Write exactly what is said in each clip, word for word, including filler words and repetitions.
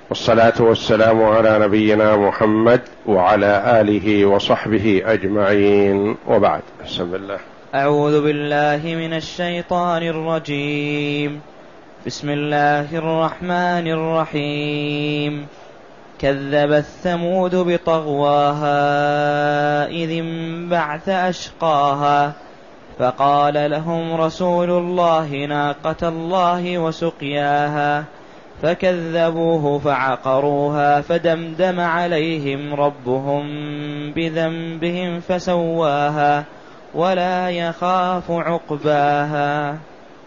والصلاة والسلام على نبينا محمد وعلى آله وصحبه أجمعين، وبعد. بسم الله. أعوذ بالله من الشيطان الرجيم. بسم الله الرحمن الرحيم. كذبت ثمود بطغواها إذ انبعث أشقاها فقال لهم رسول الله ناقة الله وسقياها فكذبوه فعقروها فدمدم عليهم ربهم بذنبهم فسواها ولا يخاف عقباها.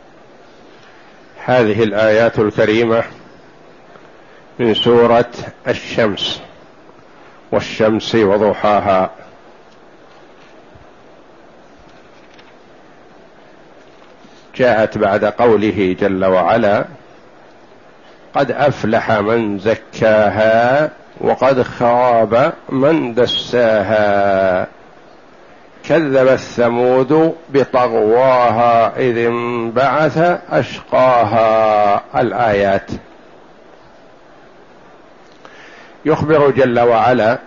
هذه الآيات الكريمة من سورة الشمس، والشمس وضحاها. جاءت بعد قوله جل وعلا: قد أفلح من زكاها وقد خاب من دساها، كذبت ثمود بطغواها إذ انبعث أشقاها. الآيات يخبر جل وعلا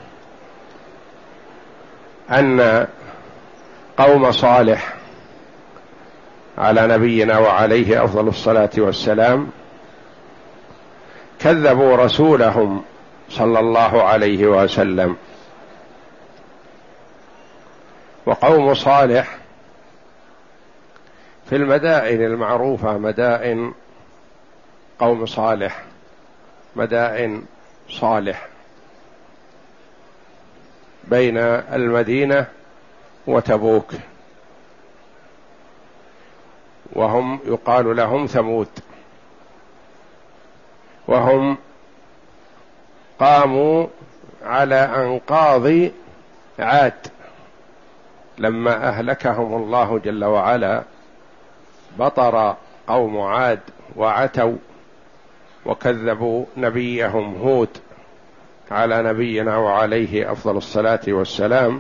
أن قوم صالح على نبينا وعليه أفضل الصلاة والسلام كذبوا رسولهم صلى الله عليه وسلم. وقوم صالح في المدائن المعروفة، مدائن قوم صالح، مدائن صالح بين المدينة وتبوك، وهم يقال لهم ثمود، وهم قاموا على أنقاض عاد لما أهلكهم الله جل وعلا. بطر قوم عاد وعتوا وكذبوا نبيهم هود على نبينا وعليه أفضل الصلاة والسلام.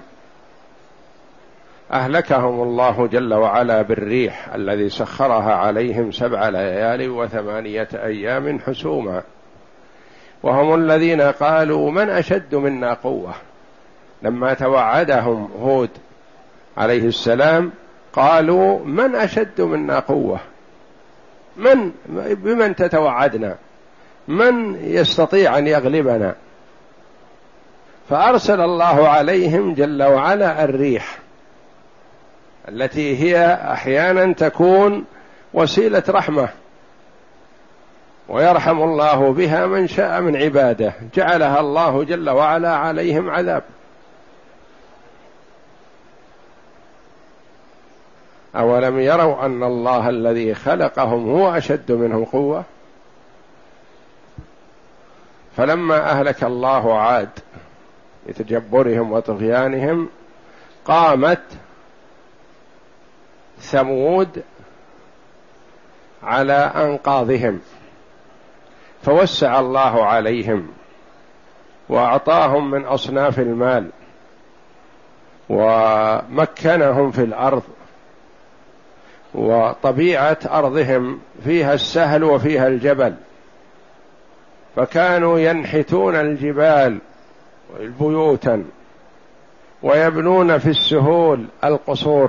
أهلكهم الله جل وعلا بالريح الذي سخرها عليهم سبع ليال وثمانية أيام حسوما، وهم الذين قالوا من أشد منا قوة. لما توعدهم هود عليه السلام قالوا من أشد منا قوة، من بمن تتوعدنا، من يستطيع أن يغلبنا؟ فأرسل الله عليهم جل وعلا الريح التي هي أحيانا تكون وسيلة رحمة، ويرحم الله بها من شاء من عباده، جعلها الله جل وعلا عليهم عذاب. أولم يروا أن الله الذي خلقهم هو أشد منهم قوة؟ فلما أهلك الله عاد بتجبرهم وطغيانهم قامت ثمود على أنقاضهم، فوسع الله عليهم وأعطاهم من أصناف المال ومكنهم في الأرض، وطبيعة أرضهم فيها السهل وفيها الجبل، فكانوا ينحتون الجبال بيوتا ويبنون في السهول القصور،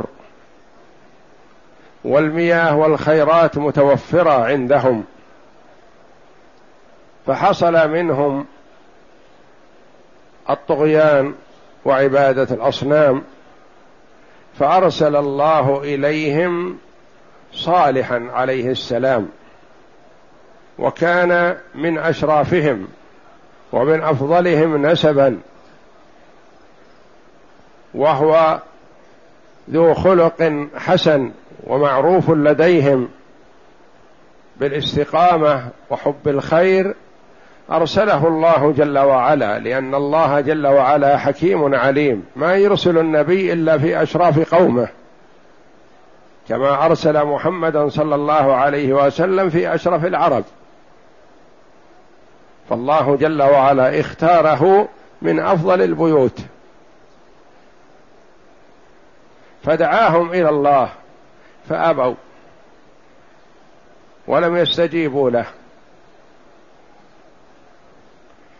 والمياه والخيرات متوفرة عندهم، فحصل منهم الطغيان وعبادة الأصنام، فأرسل الله إليهم صالحا عليه السلام، وكان من أشرافهم ومن أفضلهم نسبا، وهو ذو خلق حسن ومعروف لديهم بالاستقامة وحب الخير. أرسله الله جل وعلا، لأن الله جل وعلا حكيم عليم، ما يرسل النبي إلا في أشراف قومه، كما أرسل محمدا صلى الله عليه وسلم في أشرف العرب، فالله جل وعلا اختاره من أفضل البيوت، فدعاهم إلى الله فأبوا ولم يستجيبوا له،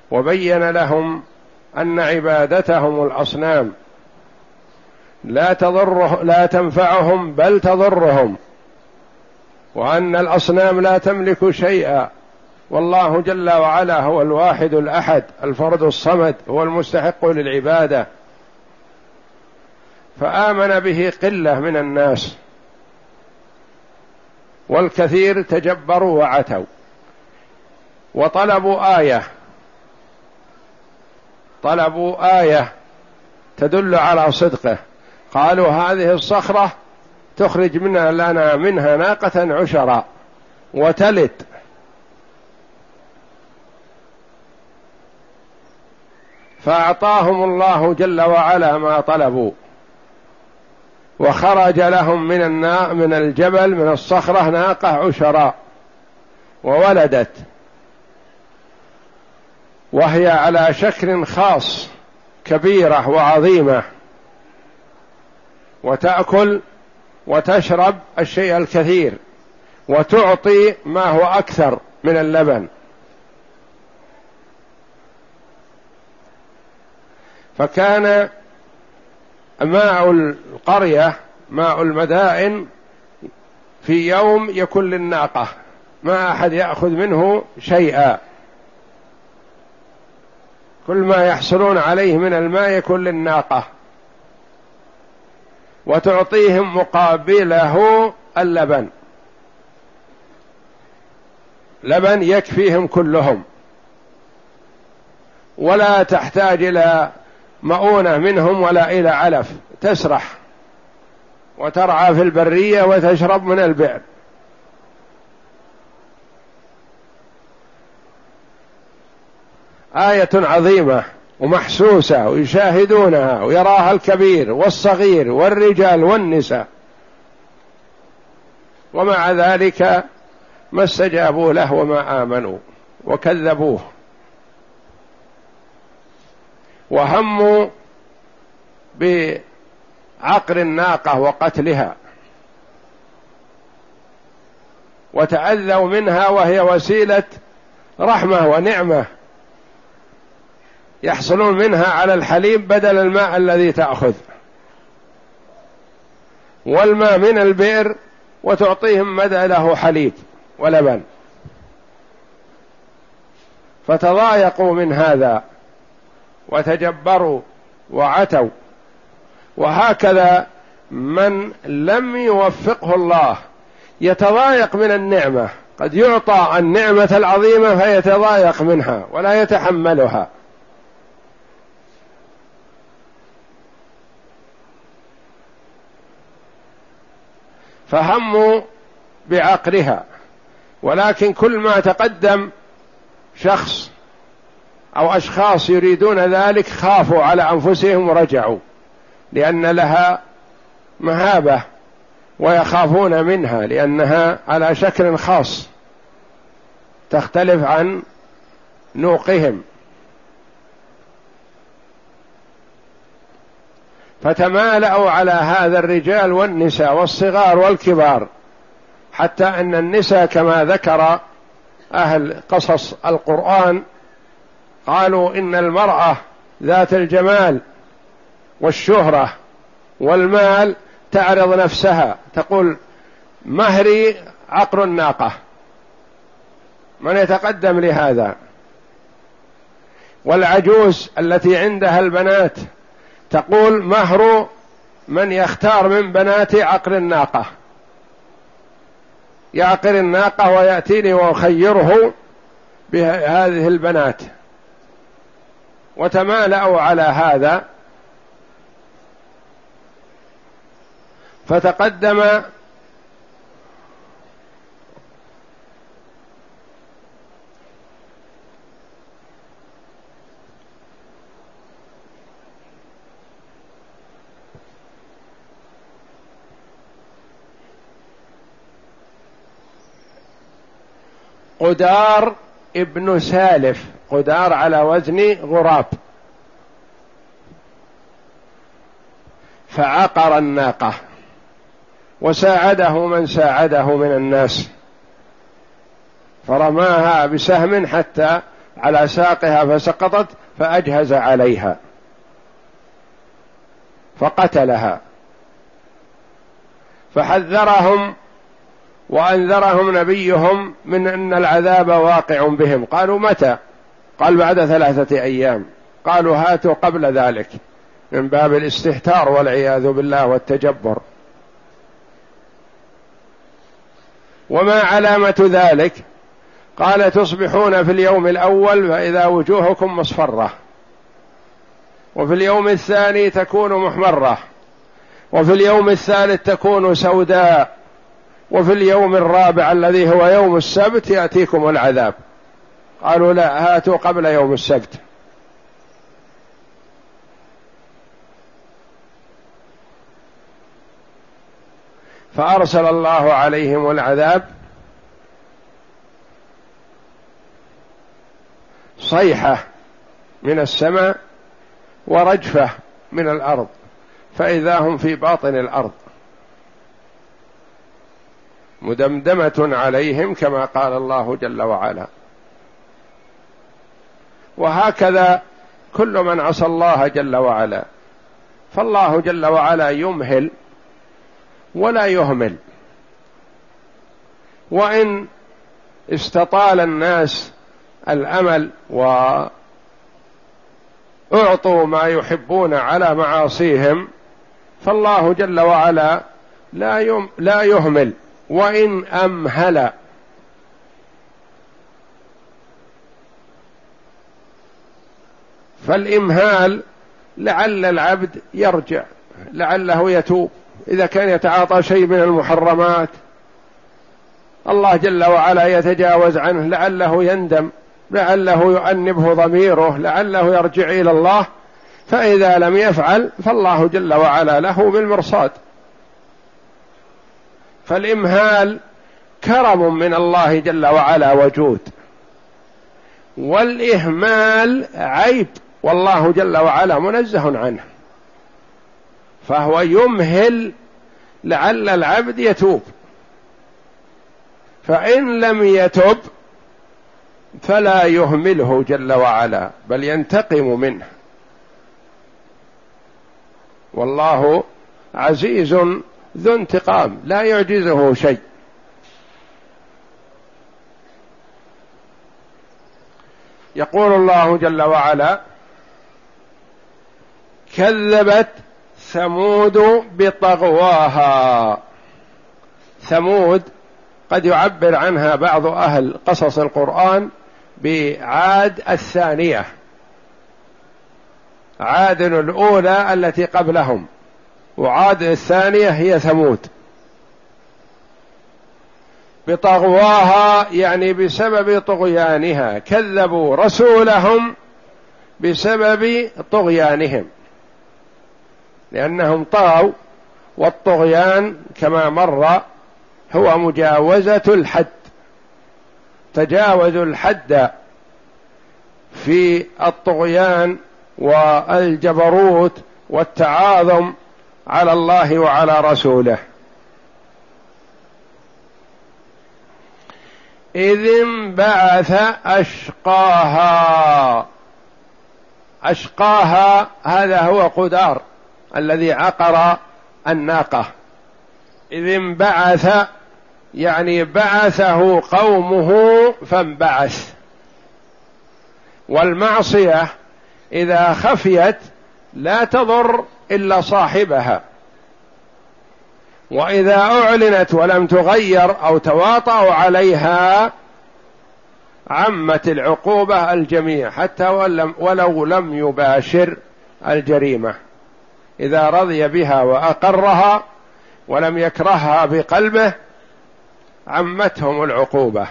وبين لهم أن عبادتهم الأصنام لا تضره لا تنفعهم بل تضرهم، وأن الأصنام لا تملك شيئا، والله جل وعلا هو الواحد الأحد الفرد الصمد، هو المستحق للعبادة. فآمن به قلة من الناس، والكثير تجبروا وعتوا وطلبوا آية طلبوا آية تدل على صدقه. قالوا هذه الصخرة تخرج منها لنا منها ناقة عشرا وتلد. فأعطاهم الله جل وعلا ما طلبوا، وخرج لهم من النا من الجبل من الصخرة ناقة عشراء وولدت، وهي على شكل خاص كبيرة وعظيمة، وتأكل وتشرب الشيء الكثير، وتعطي ما هو أكثر من اللبن. فكان ماء القرية ماء المدائن في يوم يكون للناقة، ما أحد يأخذ منه شيئا، كل ما يحصلون عليه من الماء يكون للناقة، وتعطيهم مقابله اللبن، لبن يكفيهم كلهم، ولا تحتاج إلى مؤونة منهم ولا إلى علف، تسرح وترعى في البرية وتشرب من البئر. آية عظيمة ومحسوسة ويشاهدونها ويراها الكبير والصغير والرجال والنساء، ومع ذلك ما استجابوا له وما آمنوا وكذبوه، وهموا بعقر الناقة وقتلها، وتأذوا منها وهي وسيلة رحمة ونعمة يحصلون منها على الحليب بدل الماء الذي تأخذ، والماء من البئر وتعطيهم بدله حليب ولبن، فتضايقوا من هذا وتجبروا وعتوا. وهكذا من لم يوفقه الله يتضايق من النعمة، قد يعطى النعمة العظيمة فيتضايق منها ولا يتحملها. فهموا بعقرها، ولكن كل ما تقدم شخص أو أشخاص يريدون ذلك خافوا على أنفسهم ورجعوا، لأن لها مهابة ويخافون منها لأنها على شكل خاص تختلف عن نوقهم. فتمالأوا على هذا الرجال والنساء والصغار والكبار، حتى أن النساء كما ذكر أهل قصص القرآن قالوا إن المرأة ذات الجمال والشهرة والمال تعرض نفسها، تقول مهري عقر الناقة، من يتقدم لهذا؟ والعجوز التي عندها البنات تقول مهر من يختار من بناتي عقر الناقة، يعقر الناقة ويأتيني ويخيره بهذه البنات. وتمالأوا على هذا، فتقدم قدار ابن سالف، قدار على وزن غراب، فعقر الناقة وساعده من ساعده من الناس، فرماها بسهم حتى على ساقها فسقطت فأجهز عليها فقتلها، فحذرهم وأنذرهم نبيهم من أن العذاب واقع بهم. قالوا متى؟ قال بعد ثلاثة أيام. قالوا هاتوا قبل ذلك، من باب الاستهتار والعياذ بالله والتجبر. وما علامة ذلك؟ قال تصبحون في اليوم الأول فإذا وجوهكم مصفرة، وفي اليوم الثاني تكون محمرة، وفي اليوم الثالث تكون سوداء، وفي اليوم الرابع الذي هو يوم السبت يأتيكم العذاب. قالوا لا، هاتوا قبل يوم السبت. فأرسل الله عليهم العذاب صيحة من السماء ورجفة من الأرض، فإذا هم في باطن الأرض مدمدمة عليهم كما قال الله جل وعلا. وهكذا كل من عصى الله جل وعلا، فالله جل وعلا يمهل ولا يهمل. وإن استطال الناس الأمل وأعطوا ما يحبون على معاصيهم، فالله جل وعلا لا لا يهمل وإن أمهل. فالإمهال لعل العبد يرجع، لعله يتوب. إذا كان يتعاطى شيء من المحرمات الله جل وعلا يتجاوز عنه، لعله يندم، لعله يؤنبه ضميره، لعله يرجع إلى الله. فإذا لم يفعل فالله جل وعلا له بالمرصاد. فالإمهال كرم من الله جل وعلا وجود، والإهمال عيب والله جل وعلا منزه عنه. فهو يمهل لعل العبد يتوب، فإن لم يتب فلا يهمله جل وعلا بل ينتقم منه. والله عزيز ذو انتقام لا يعجزه شيء. يقول الله جل وعلا: كذبت ثمود بطغواها. ثمود قد يعبر عنها بعض أهل قصص القرآن بعاد الثانية، عاد الأولى التي قبلهم، وعاد الثانية هي ثمود. بطغواها يعني بسبب طغيانها، كذبوا رسولهم بسبب طغيانهم، لأنهم طغوا، والطغيان كما مر هو مجاوزة الحد، تجاوزوا الحد في الطغيان والجبروت والتعاظم على الله وعلى رسوله. إذ انبعث أشقاها. أشقاها هذا هو قدار الذي عقر الناقة. إذ انبعث يعني بعثه قومه فانبعث. والمعصية إذا خفيت لا تضر إلا صاحبها، وإذا أعلنت ولم تغير أو تواطؤوا عليها عمت العقوبة الجميع، حتى ولو لم يباشر الجريمة. إذا رضي بها وأقرها ولم يكرهها بقلبه عمتهم العقوبة.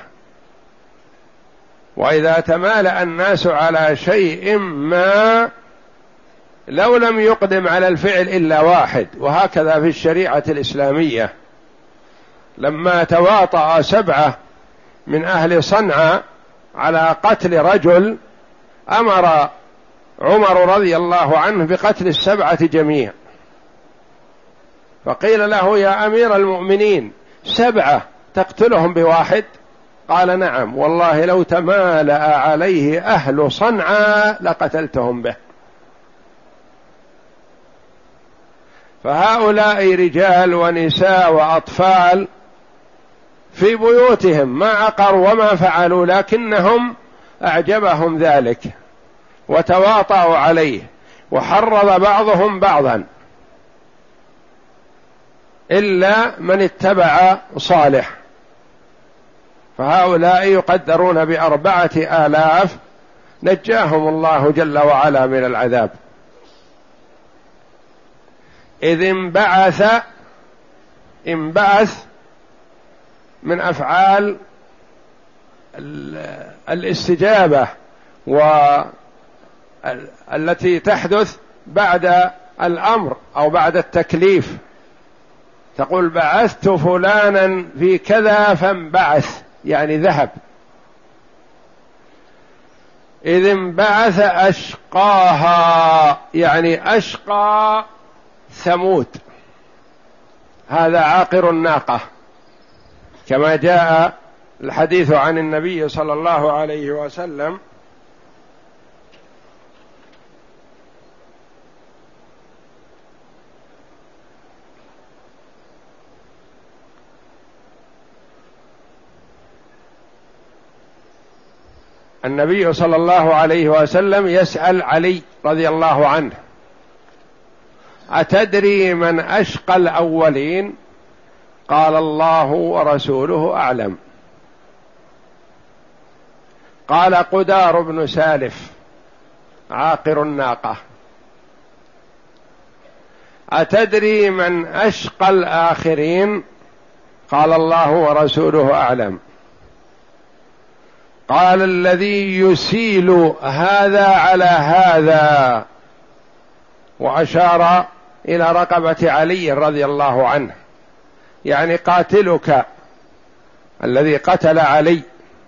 وإذا تمالأ الناس على شيء ما لو لم يقدم على الفعل إلا واحد، وهكذا في الشريعة الإسلامية لما تواطأ سبعة من أهل صنعاء على قتل رجل أمر عمر رضي الله عنه بقتل السبعة جميعا، فقيل له: يا أمير المؤمنين، سبعة تقتلهم بواحد؟ قال نعم والله لو تمالأ عليه أهل صنعاء لقتلتهم به. فهؤلاء رجال ونساء وأطفال في بيوتهم ما عقروا وما فعلوا، لكنهم أعجبهم ذلك وتواطؤوا عليه، وحرض بعضهم بعضا إلا من اتبع صالح. فهؤلاء يقدرون بأربعة آلاف نجاهم الله جل وعلا من العذاب. إذ انبعث، انبعث من أفعال الاستجابة والتي تحدث بعد الأمر أو بعد التكليف. تقول بعثت فلانا في كذا فانبعث، يعني ذهب. إذ انبعث أشقاها، يعني أشقى ثمود، هذا عاقر الناقة، كما جاء الحديث عن النبي صلى الله عليه وسلم النبي صلى الله عليه وسلم يسأل علي رضي الله عنه: أتدري من أشقى الأولين؟ قال الله ورسوله أعلم. قال قدار بن سالف عاقر الناقة. أتدري من أشقى الآخرين؟ قال الله ورسوله أعلم. قال الذي يسيل هذا على هذا، وأشار إلى رقبة علي رضي الله عنه، يعني قاتلك الذي قتل علي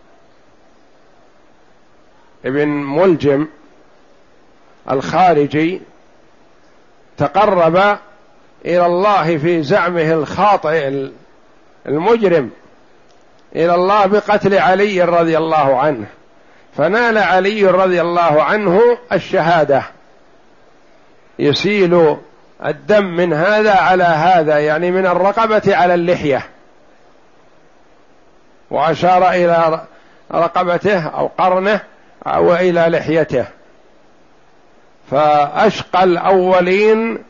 ابن ملجم الخارجي تقرب إلى الله في زعمه الخاطئ المجرم إلى الله بقتل علي رضي الله عنه، فنال علي رضي الله عنه الشهادة. يسيل الدم من هذا على هذا، يعني من الرقبة على اللحية، وأشار إلى رقبته أو قرنه وإلى لحيته. فأشقى الأولين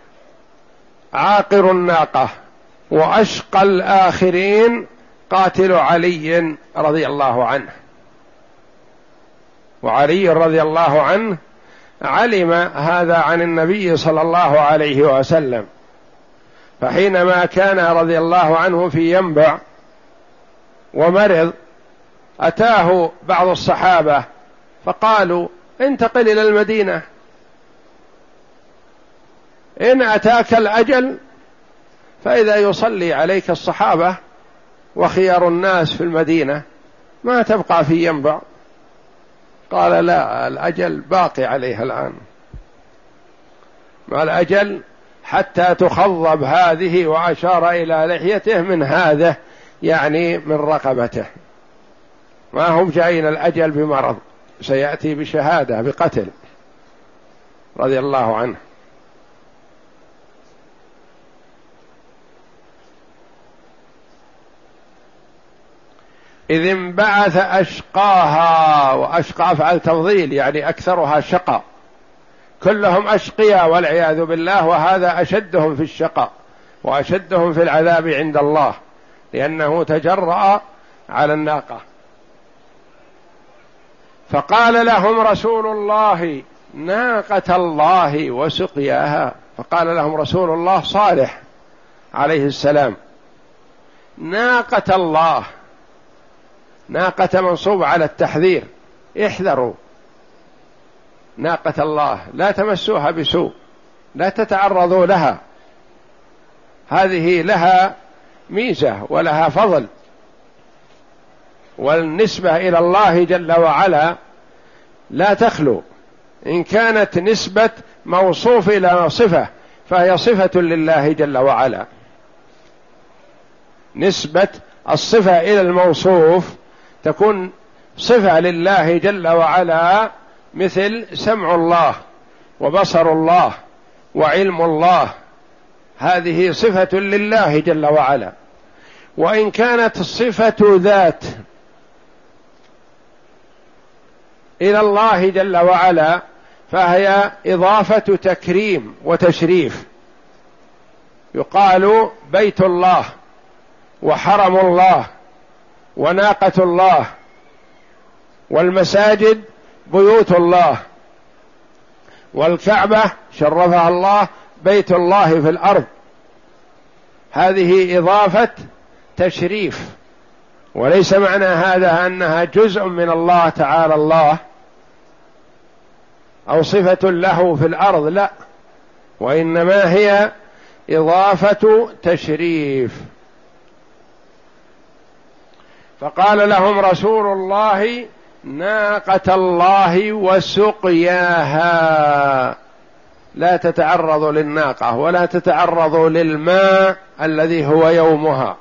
عاقر الناقة، وأشقى الآخرين قاتل علي رضي الله عنه. وعلي رضي الله عنه علم هذا عن النبي صلى الله عليه وسلم، فحينما كان رضي الله عنه في ينبع ومرض أتاه بعض الصحابة فقالوا: انتقل إلى المدينة، إن أتاك الأجل فإذا يصلي عليك الصحابة وخيار الناس في المدينة ما تبقى في ينبع. قال: لا، الأجل باقي عليها الآن، ما الأجل حتى تخضب هذه، وأشار إلى لحيته من هذا، يعني من رقبته، ما هم جايين الأجل بمرض، سيأتي بشهادة بقتل رضي الله عنه. إذ انبعث أشقاها، وأشقى أفعل تفضيل يعني أكثرها شقى، كلهم أشقياء والعياذ بالله، وهذا أشدهم في الشقاء وأشدهم في العذاب عند الله، لأنه تجرأ على الناقة. فقال لهم رسول الله: ناقة الله وسقياها. فقال لهم رسول الله صالح عليه السلام: ناقة الله، ناقة منصوب على التحذير، احذروا ناقة الله، لا تمسوها بسوء، لا تتعرضوا لها، هذه لها ميزة ولها فضل، والنسبة إلى الله جل وعلا لا تخلو، إن كانت نسبة موصوف إلى صفة فهي صفة لله جل وعلا، نسبة الصفة إلى الموصوف تكون صفة لله جل وعلا، مثل سمع الله وبصر الله وعلم الله، هذه صفة لله جل وعلا. وإن كانت الصفة ذات إلى الله جل وعلا فهي إضافة تكريم وتشريف، يقال بيت الله وحرم الله وناقة الله، والمساجد بيوت الله، والكعبة شرفها الله بيت الله في الأرض، هذه إضافة تشريف، وليس معنى هذا أنها جزء من الله تعالى الله أو صفة له في الأرض، لا، وإنما هي إضافة تشريف. فقال لهم رسول الله: ناقة الله وسقياها، لا تتعرضوا للناقة ولا تتعرضوا للماء الذي هو يومها،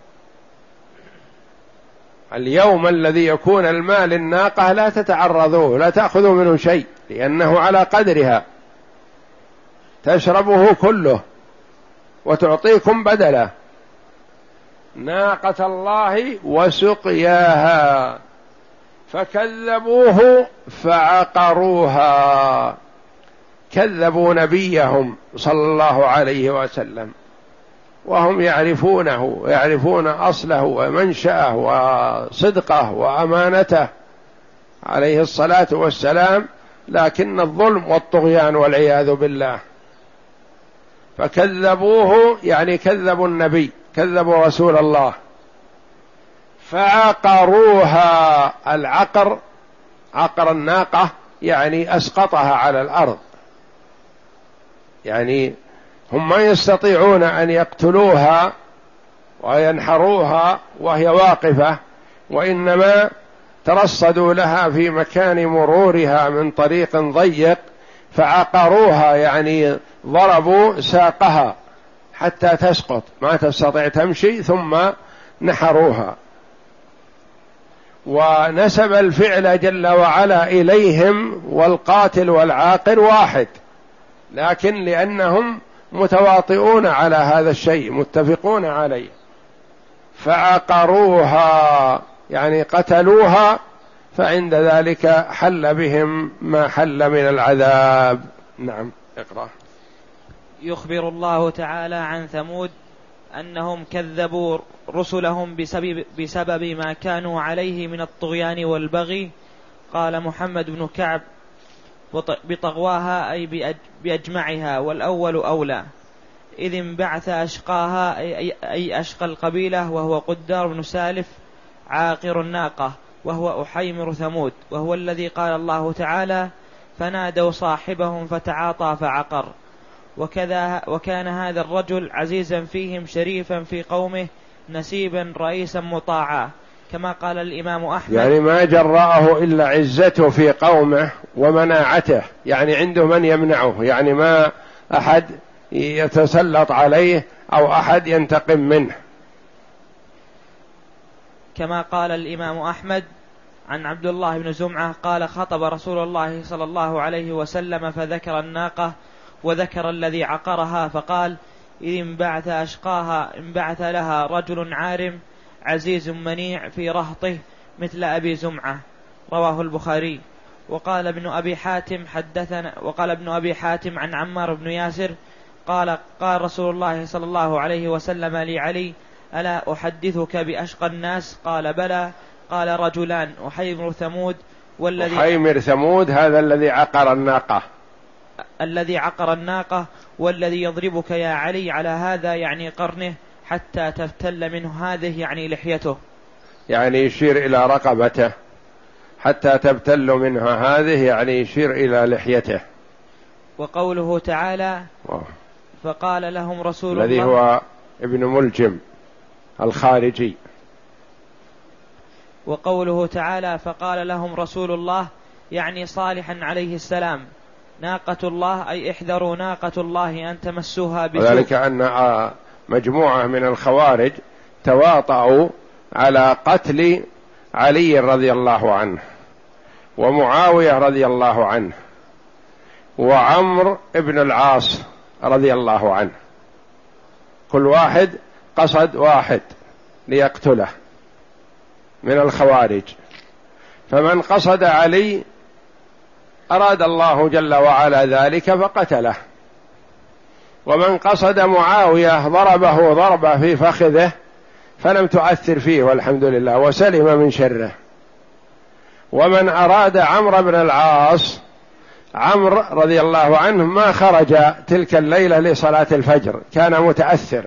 اليوم الذي يكون الماء للناقة لا تتعرضوه، لا تأخذوا منه شيء، لأنه على قدرها تشربه كله وتعطيكم بدله. ناقة الله وسقياها فكذبوه فعقروها، كذبوا نبيهم صلى الله عليه وسلم وهم يعرفونه ويعرفون أصله ومنشأه وصدقه وأمانته عليه الصلاة والسلام، لكن الظلم والطغيان والعياذ بالله. فكذبوه يعني كذبوا النبي، كذبوا رسول الله. فعقروها، العقر عقر الناقة يعني أسقطها على الأرض، يعني هم ما يستطيعون أن يقتلوها وينحروها وهي واقفة، وإنما ترصدوا لها في مكان مرورها من طريق ضيق، فعقروها يعني ضربوا ساقها حتى تسقط ما تستطيع تمشي، ثم نحروها. ونسب الفعل جل وعلا إليهم، والقاتل والعاقر واحد، لكن لأنهم متواطئون على هذا الشيء متفقون عليه، فعقروها يعني قتلوها، فعند ذلك حل بهم ما حل من العذاب. نعم، اقرأ. يخبر الله تعالى عن ثمود أنهم كذبوا رسلهم بسبب, بسبب ما كانوا عليه من الطغيان والبغي. قال محمد بن كعب: بطغواها أي بأجمعها، والأول أولى، إذ انبعث أشقاها أي أشقى القبيلة، وهو قدار بن سالف عاقر الناقة، وهو أحيمر ثمود، وهو الذي قال الله تعالى: فنادوا صاحبهم فتعاطى فعقر. وكذا وكان هذا الرجل عزيزا فيهم شريفا في قومه نسيبا رئيسا مطاعا، كما قال الإمام أحمد، يعني ما جرأه إلا عزته في قومه ومناعته، يعني عنده من يمنعه، يعني ما أحد يتسلط عليه أو أحد ينتقم منه. كما قال الإمام أحمد عن عبد الله بن زمعة قال: خطب رسول الله صلى الله عليه وسلم فذكر الناقة وذكر الذي عقرها، فقال: إذ انبعث أشقاها انبعث لها رجل عارم عزيز منيع في رهطه مثل أبي زمعة. رواه البخاري. وقال ابن أبي حاتم حدثنا وقال ابن أبي حاتم عن عمار بن ياسر قال: قال رسول الله صلى الله عليه وسلم لعلي: ألا أحدثك بأشقى الناس؟ قال: بلى. قال: رجلان، أحيمر ثمود والذي أحيمر ثمود هذا الذي عقر الناقة الذي عقر الناقة والذي يضربك يا علي على هذا يعني قرنه حتى تفتل منه هذه يعني لحيته، يعني يشير إلى رقبته حتى تبتل منها هذه، يعني يشير إلى لحيته. وقوله تعالى: فقال لهم رسول الله، الذي هو ابن ملجم الخارجي. وقوله تعالى: فقال لهم رسول الله يعني صالحا عليه السلام: ناقة الله أي احذروا ناقة الله أن تمسوها بسوء. وذلك أن مجموعة من الخوارج تواطؤوا على قتل علي رضي الله عنه ومعاوية رضي الله عنه وعمرو بن العاص رضي الله عنه، كل واحد قصد واحد ليقتله من الخوارج، فمن قصد علي أراد الله جل وعلا ذلك فقتله، ومن قصد معاوية ضربه ضربة في فخذه فلم تؤثر فيه والحمد لله وسلم من شره. ومن أراد عمرو بن العاص، عمرو رضي الله عنه ما خرج تلك الليلة لصلاة الفجر، كان متأثر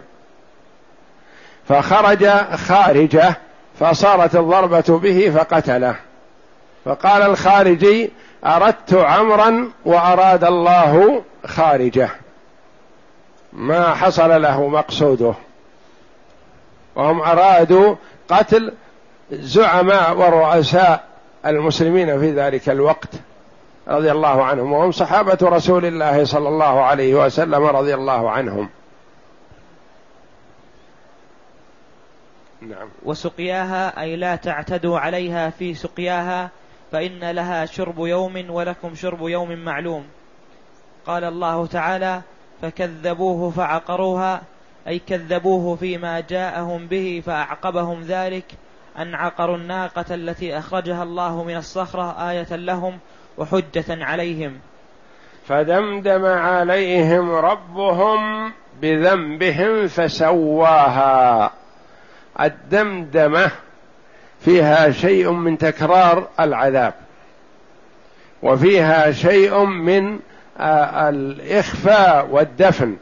فخرج خارجه فصارت الضربة به فقتله، فقال الخارجي: أردت عمرا وأراد الله خارجه، ما حصل له مقصوده. وهم أرادوا قتل زعماء ورؤساء المسلمين في ذلك الوقت رضي الله عنهم، وهم صحابة رسول الله صلى الله عليه وسلم رضي الله عنهم. نعم. وسقياها أي لا تعتدوا عليها في سقياها، فإن لها شرب يوم ولكم شرب يوم معلوم. قال الله تعالى: فكذبوه فعقروها، أي كذبوه فيما جاءهم به فأعقبهم ذلك أن عقروا الناقة التي أخرجها الله من الصخرة آية لهم وحجة عليهم. فدمدم عليهم ربهم بذنبهم فسواها. الدمدمة فيها شيء من تكرار العذاب، وفيها شيء من الإخفاء والدفن،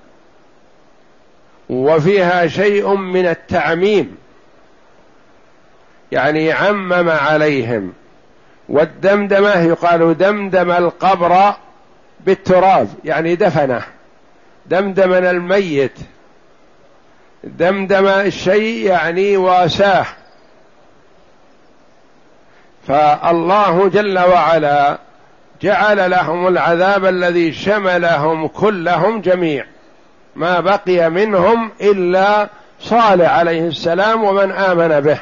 وفيها شيء من التعميم، يعني عمم عليهم. والدمدمة يقال دمدم القبر بالتراب، يعني دفنه، دمدم الميت، دمدم الشيء يعني واساه. فالله جل وعلا جعل لهم العذاب الذي شملهم كلهم جميع، ما بقي منهم إلا صالح عليه السلام ومن آمن به.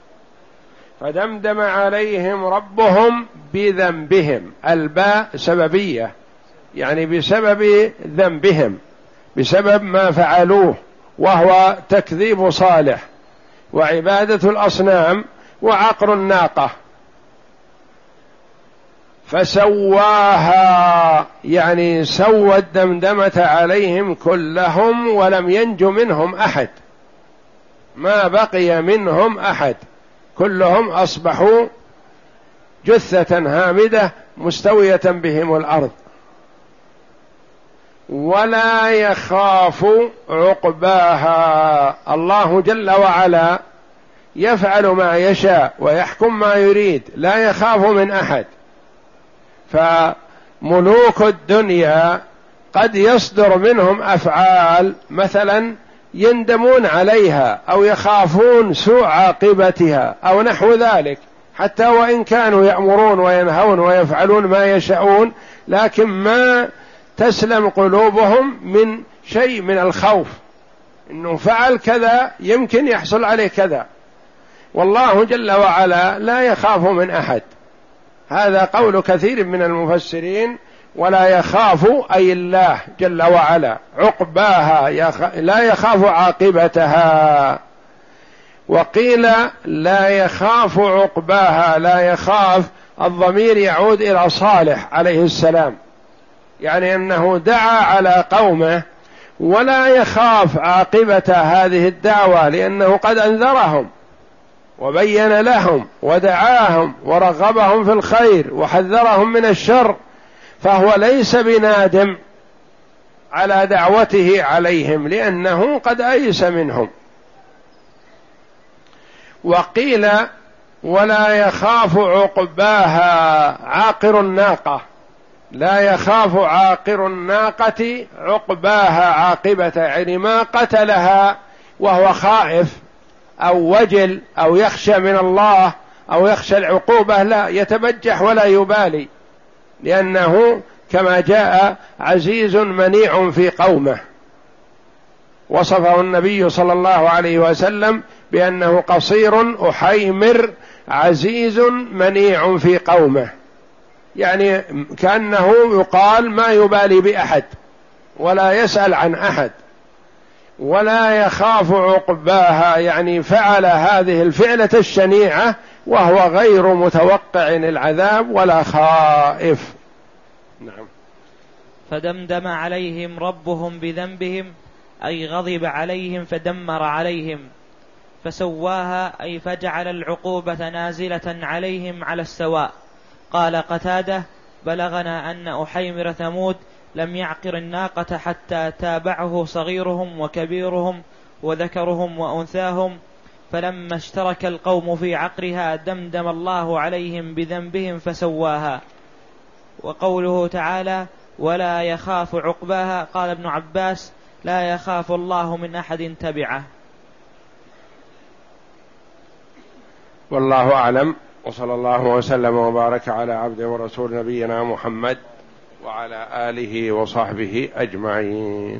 فدمدم عليهم ربهم بذنبهم، الباء سببية، يعني بسبب ذنبهم، بسبب ما فعلوه، وهو تكذيب صالح وعبادة الأصنام وعقر الناقة. فسواها يعني سوى الدمدمة عليهم كلهم ولم ينج منهم أحد، ما بقي منهم أحد، كلهم أصبحوا جثة هامدة مستوية بهم الأرض. ولا يخاف عقباها. الله جل وعلا يفعل ما يشاء ويحكم ما يريد، لا يخاف من أحد. فملوك الدنيا قد يصدر منهم أفعال مثلا يندمون عليها أو يخافون سوء عاقبتها أو نحو ذلك، حتى وإن كانوا يأمرون وينهون ويفعلون ما يشاءون، لكن ما تسلم قلوبهم من شيء من الخوف، إنه فعل كذا يمكن يحصل عليه كذا. والله جل وعلا لا يخاف من أحد، هذا قول كثير من المفسرين. ولا يخاف أي الله جل وعلا عقباها، يخ... لا يخاف عاقبتها. وقيل لا يخاف عقباها، لا يخاف، الضمير يعود إلى صالح عليه السلام، يعني أنه دعا على قومه ولا يخاف عاقبة هذه الدعوة، لأنه قد أنذرهم وبين لهم ودعاهم ورغبهم في الخير وحذرهم من الشر، فهو ليس بنادم على دعوته عليهم لأنه قد أيس منهم. وقيل ولا يخاف عقباها عاقر الناقة، لا يخاف عاقر الناقة عقباها عاقبة، يعني ما قتلها وهو خائف أو وجل أو يخشى من الله أو يخشى العقوبة، لا، يتبجح ولا يبالي، لأنه كما جاء عزيز منيع في قومه. وصفه النبي صلى الله عليه وسلم بأنه قصير أحيمر عزيز منيع في قومه، يعني كأنه يقال ما يبالي بأحد ولا يسأل عن أحد ولا يخاف عقباها، يعني فعل هذه الفعلة الشنيعة وهو غير متوقع العذاب ولا خائف. نعم. فدمدم عليهم ربهم بذنبهم، أي غضب عليهم فدمر عليهم، فسواها أي فجعل العقوبة نازلة عليهم على السواء. قال قتادة: بلغنا أن أحيمر ثمود لم يعقر الناقة حتى تابعه صغيرهم وكبيرهم وذكرهم وأنثاهم، فلما اشترك القوم في عقرها دمدم الله عليهم بذنبهم فسواها. وقوله تعالى: ولا يخاف عقباها، قال ابن عباس: لا يخاف الله من أحد تبعه. والله أعلم، وصلى الله وسلم وبارك على عبده ورسول نبينا محمد وعلى آله وصحبه أجمعين.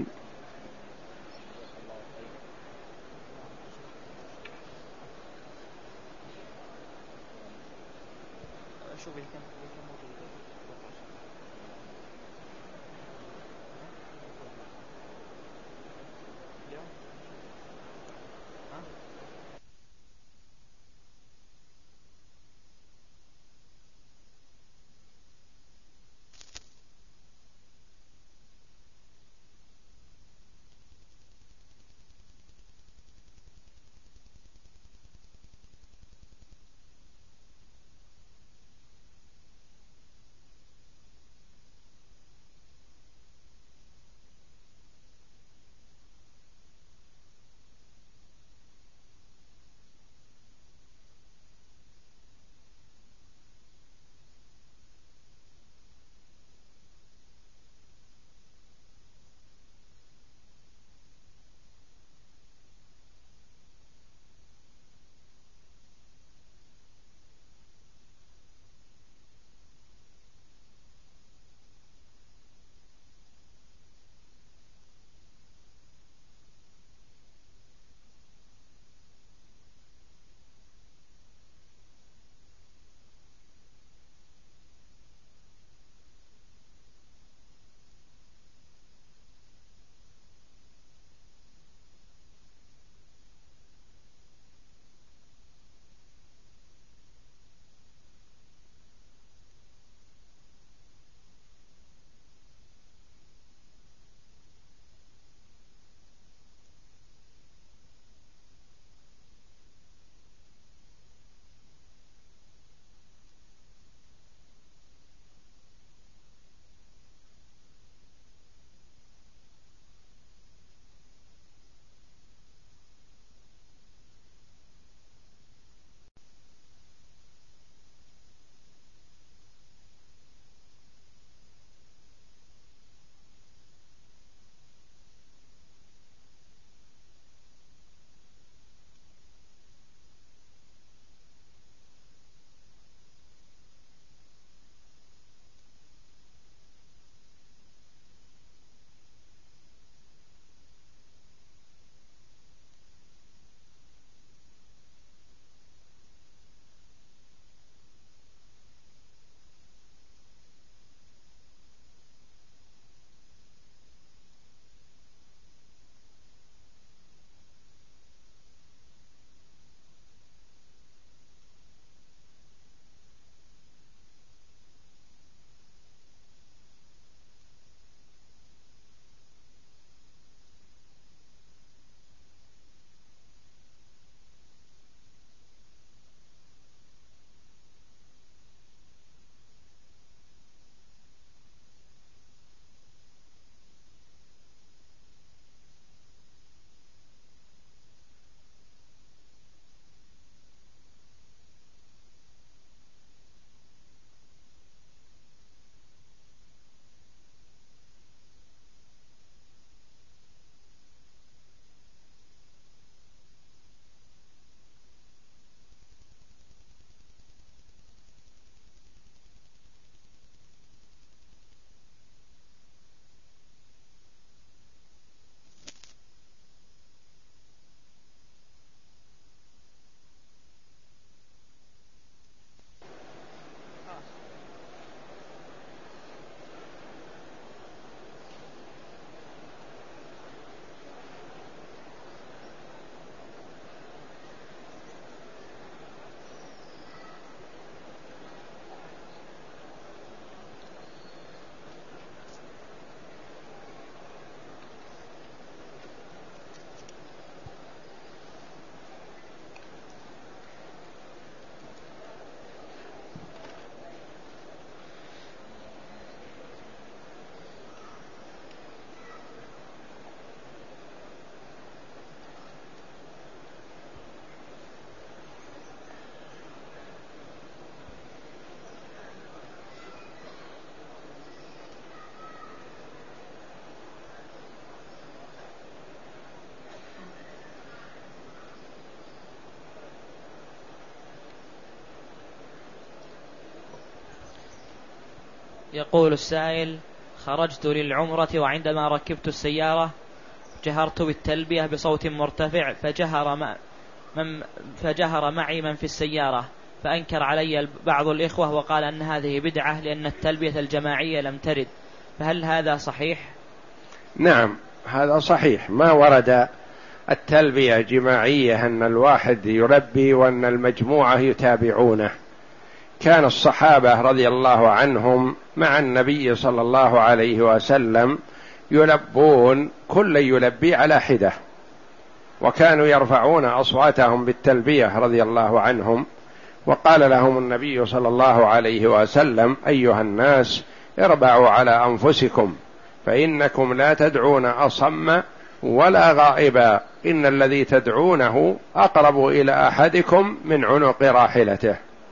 يقول السائل: خرجت للعمرة وعندما ركبت السيارة جهرت بالتلبية بصوت مرتفع فجهر, مع من فجهر معي من في السيارة، فأنكر علي بعض الإخوة وقال أن هذه بدعة لأن التلبية الجماعية لم ترد، فهل هذا صحيح؟ نعم هذا صحيح، ما ورد التلبية جماعية أن الواحد يلبي وأن المجموعة يتابعونه. كان الصحابة رضي الله عنهم مع النبي صلى الله عليه وسلم يلبون، كل يلبي على حدة، وكانوا يرفعون أصواتهم بالتلبية رضي الله عنهم. وقال لهم النبي صلى الله عليه وسلم: أيها الناس اربعوا على أنفسكم فإنكم لا تدعون أصم ولا غائبا، إن الذي تدعونه أقرب إلى أحدكم من عنق راحلته.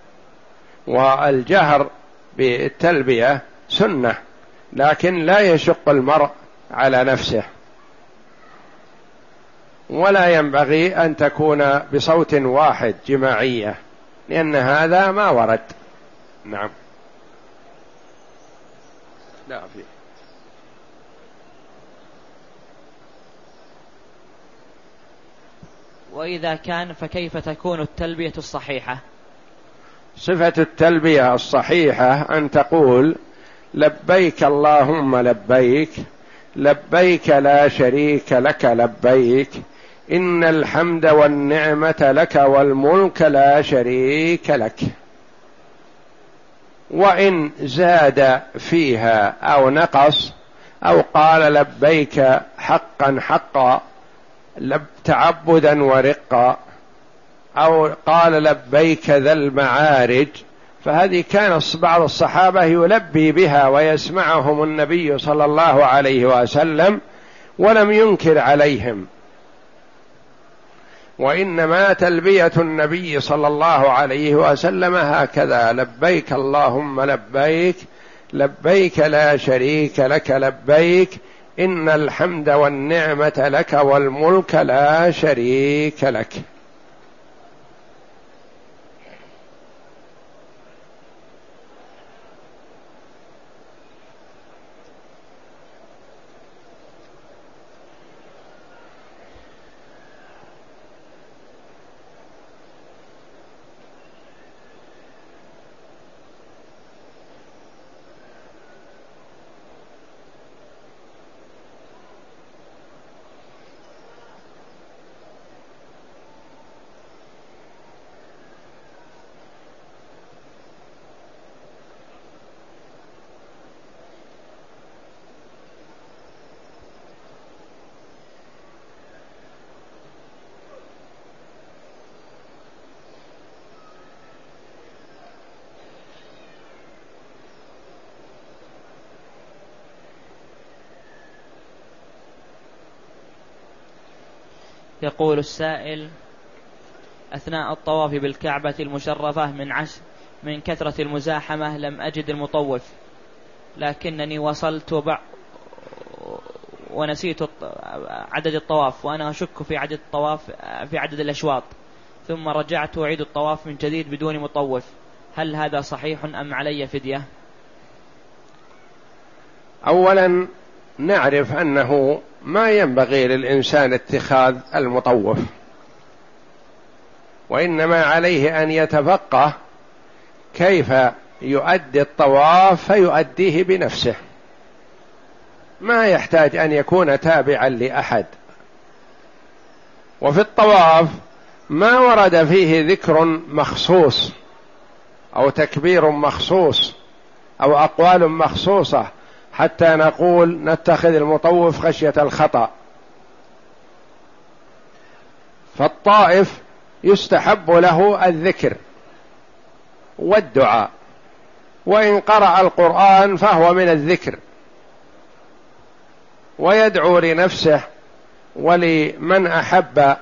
والجهر بالتلبية سنة، لكن لا يشق المرء على نفسه، ولا ينبغي أن تكون بصوت واحد جماعية، لأن هذا ما ورد. نعم. لا فيه. وإذا كان فكيف تكون التلبية الصحيحة؟ صفة التلبية الصحيحة أن تقول: لبيك اللهم لبيك، لبيك لا شريك لك لبيك، إن الحمد والنعمة لك والملك لا شريك لك. وإن زاد فيها أو نقص أو قال لبيك حقا حقا تعبدا ورقا، أو قال لبيك ذا المعارج، فهذه كان بعض الصحابة يلبي بها ويسمعهم النبي صلى الله عليه وسلم ولم ينكر عليهم. وإنما تلبية النبي صلى الله عليه وسلم هكذا: لبيك اللهم لبيك، لبيك لا شريك لك لبيك، إن الحمد والنعمة لك والملك لا شريك لك. يقول السائل: أثناء الطواف بالكعبة المشرفة من عش من كثرة المزاحمة لم أجد المطوف، لكنني وصلت بع... ونسيت عدد الطواف، وأنا أشك في عدد الطواف في عدد الأشواط، ثم رجعت أعيد الطواف من جديد بدون مطوف، هل هذا صحيح أم علي فدية؟ أولا نعرف أنه ما ينبغي للإنسان اتخاذ المطوف، وإنما عليه أن يتفقه كيف يؤدي الطواف فيؤديه بنفسه، ما يحتاج أن يكون تابعا لأحد. وفي الطواف ما ورد فيه ذكر مخصوص أو تكبير مخصوص أو أقوال مخصوصة حتى نقول نتخذ المطوف خشية الخطأ. فالطائف يستحب له الذكر والدعاء، وإن قرأ القرآن فهو من الذكر، ويدعو لنفسه ولمن أحب